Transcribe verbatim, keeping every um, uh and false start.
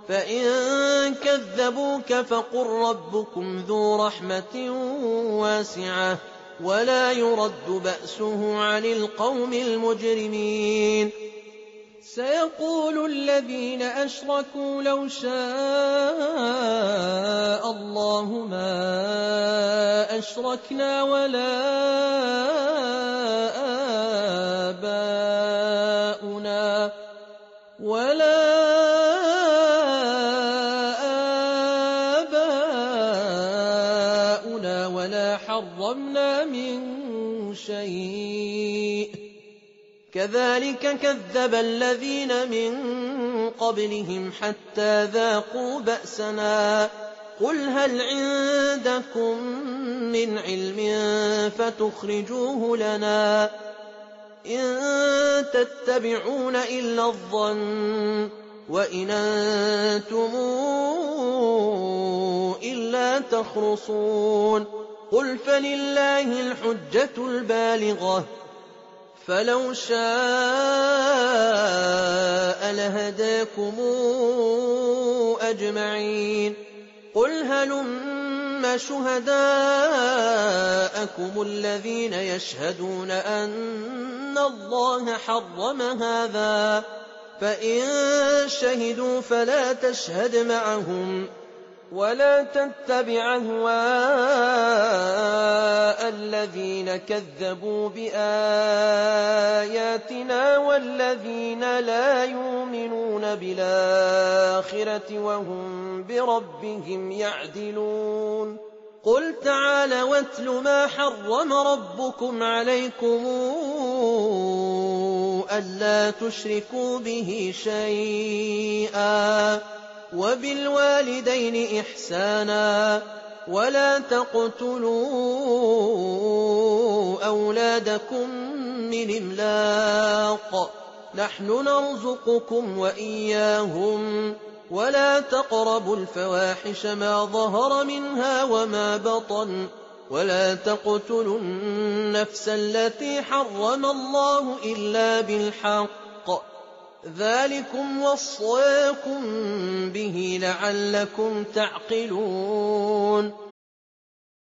فإن كذبوك فقل ربكم ذو رحمة واسعة ولا يرد بأسه عن القوم المجرمين. سيقول الذين أشركوا لو شاء الله ما أشركنا ولا آباؤنا ولا آباؤنا ولا حرمنا من شيء كذلك كذب الذين من قبلهم حتى ذاقوا بأسنا. قل هل عندكم من علم فتخرجوه لنا إن تتبعون إلا الظن وإن أنتم إلا تخرصون. قل فلله الحجة البالغة فلو شاء لهداكم أجمعين. قل هلم شهداءكم الذين يشهدون أن الله حرم هذا فإن شهدوا فلا تشهد معهم ولا تتبع أهواء الذين كذبوا بآياتنا والذين لا يؤمنون بالآخرة وهم بربهم يعدلون. قل تعالوا واتل ما حرم ربكم عليكم ألا تشركوا به شيئا وبالوالدين إحسانا ولا تقتلوا أولادكم من إملاق نحن نرزقكم وإياهم ولا تقربوا الفواحش ما ظهر منها وما بطن ولا تقتلوا النفس التي حرم الله إلا بالحق ذلكم وصاكم به لعلكم تعقلون.